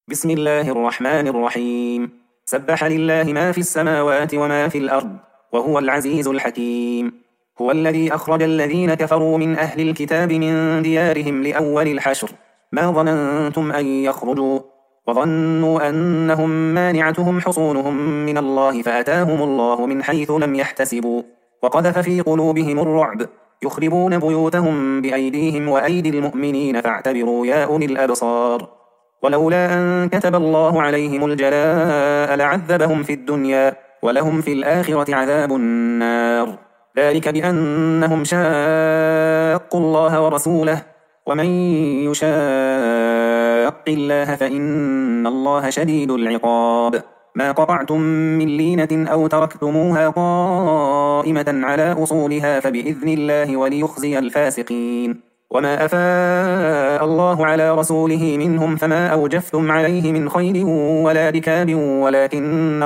بسم الله الرحمن الرحيم. سبح لله ما في السماوات وما في الأرض وهو العزيز الحكيم. هو الذي أخرج الذين كفروا من أهل الكتاب من ديارهم لأول الحشر ما ظننتم أن يخرجوا وظنوا أنهم مانعتهم حصونهم من الله فأتاهم الله من حيث لم يحتسبوا وقذف في قلوبهم الرعب يخربون بيوتهم بأيديهم وأيدي المؤمنين فاعتبروا يا أولي الأبصار. ولولا أن كتب الله عليهم الجلاء لعذبهم في الدنيا ولهم في الآخرة عذاب النار، ذلك بأنهم شاقوا الله ورسوله ومن يشاق الله فإن الله شديد العقاب. ما قطعتم من لينة أو تركتموها قائمة على أصولها فبإذن الله وليخزي الفاسقين. وما أفاء الله على رسوله منهم فما أوجفتم عليه من خيل ولا ركاب ولكن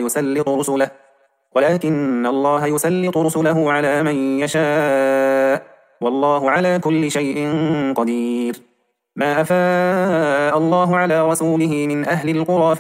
الله يسلط رسله على من يشاء والله على كل شيء قدير. ما أفاء الله على رسوله من أهل القرى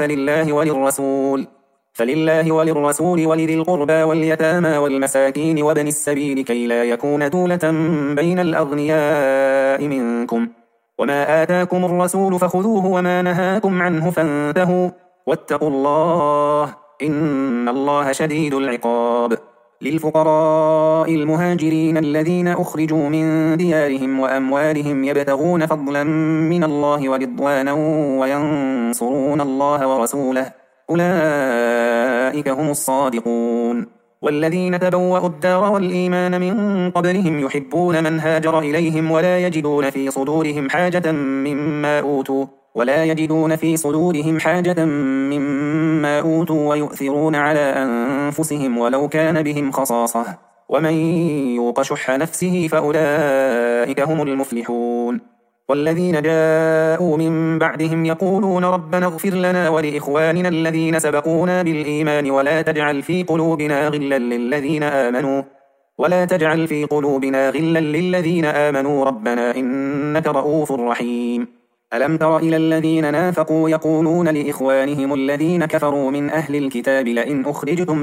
فلله وللرسول ولذي القربى واليتامى والمساكين وابن السبيل كي لا يكون دولة بين الأغنياء منكم. وما آتاكم الرسول فخذوه وما نهاكم عنه فانتهوا واتقوا الله إن الله شديد العقاب. للفقراء المهاجرين الذين أخرجوا من ديارهم وأموالهم يبتغون فضلا من الله ورضوانا وينصرون الله ورسوله أولئك هم الصادقون. والذين تبوأوا الدار والإيمان من قبلهم يحبون من هاجر إليهم ولا يجدون في صدورهم حاجة مما أوتوا ويؤثرون على أنفسهم ولو كان بهم خصاصة ومن يوق شح نفسه فأولئك هم المفلحون. والذين جاءوا من بعدهم يقولون ربنا اغفر لنا ولإخواننا الذين سبقونا بالإيمان ولا تجعل في قلوبنا غلا للذين آمنوا ربنا إنك رؤوف رحيم. ألم تر إلى الذين نافقوا يقولون لإخوانهم الذين كفروا من أهل الكتاب لئن أخرجتم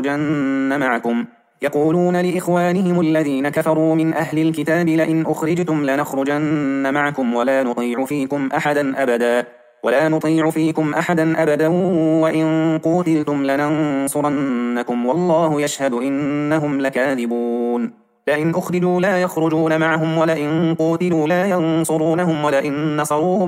لنخرجن معكم ولا نطيع فيكم أحدا أبدا وإن قوتلتم لننصرنكم والله يشهد إنهم لكاذبون. لئن أخرجوا لا يخرجون معهم ولئن قوتلوا لا ينصرونهم ولئن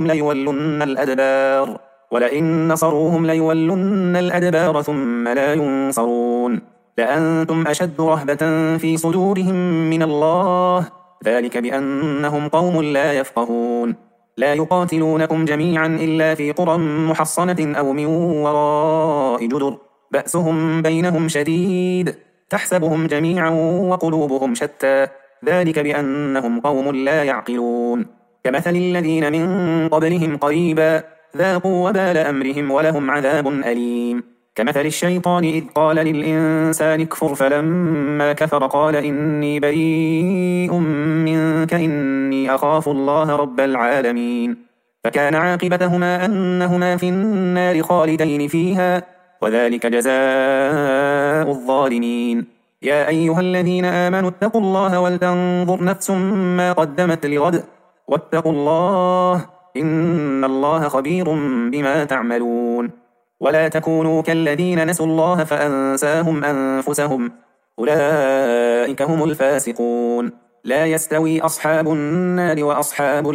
نصروهم ليولن الأدبار ثم لا ينصرون. لأنتم أشد رهبة في صدورهم من الله ذلك بأنهم قوم لا يفقهون. لا يقاتلونكم جميعا إلا في قرى محصنة أو من وراء جدر بأسهم بينهم شديد تحسبهم جميعا وقلوبهم شتى ذلك بأنهم قوم لا يعقلون. كمثل الذين من قبلهم قريبا ذاقوا وبال أمرهم ولهم عذاب أليم. كمثل الشيطان إذ قال للإنسان اكفر فلما كفر قال إني بريء منك إني أخاف الله رب العالمين. فكان عاقبتهما أنهما في النار خالدين فيها وذلك جزاء الظالمين. يا أيها الذين آمنوا اتقوا الله ولتنظر نفس ما قدمت لغد واتقوا الله إن الله خبير بما تعملون. ولا تكونوا كالذين نسوا الله فأنساهم أنفسهم أولئك هم الفاسقون. لا يستوي أصحاب النار وأصحاب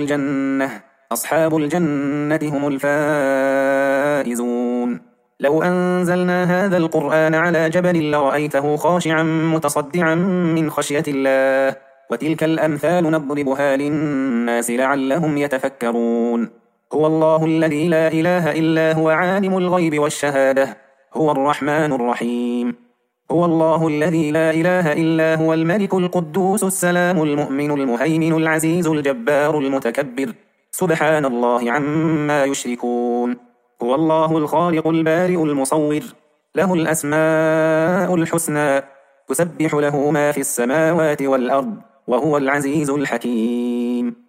الجنة هم الفائزون. لو أنزلنا هذا القرآن على جبل لرأيته خاشعا متصدعا من خشية الله وتلك الأمثال نضربها للناس لعلهم يتفكرون. هو الله الذي لا إله إلا هو عالم الغيب والشهادة هو الرحمن الرحيم. هو الله الذي لا إله إلا هو الملك القدوس السلام المؤمن المهيمن العزيز الجبار المتكبر سبحان الله عما يشركون. هو الله الخالق البارئ المصور له الأسماء الحسنى تسبح له ما في السماوات والأرض وهو العزيز الحكيم.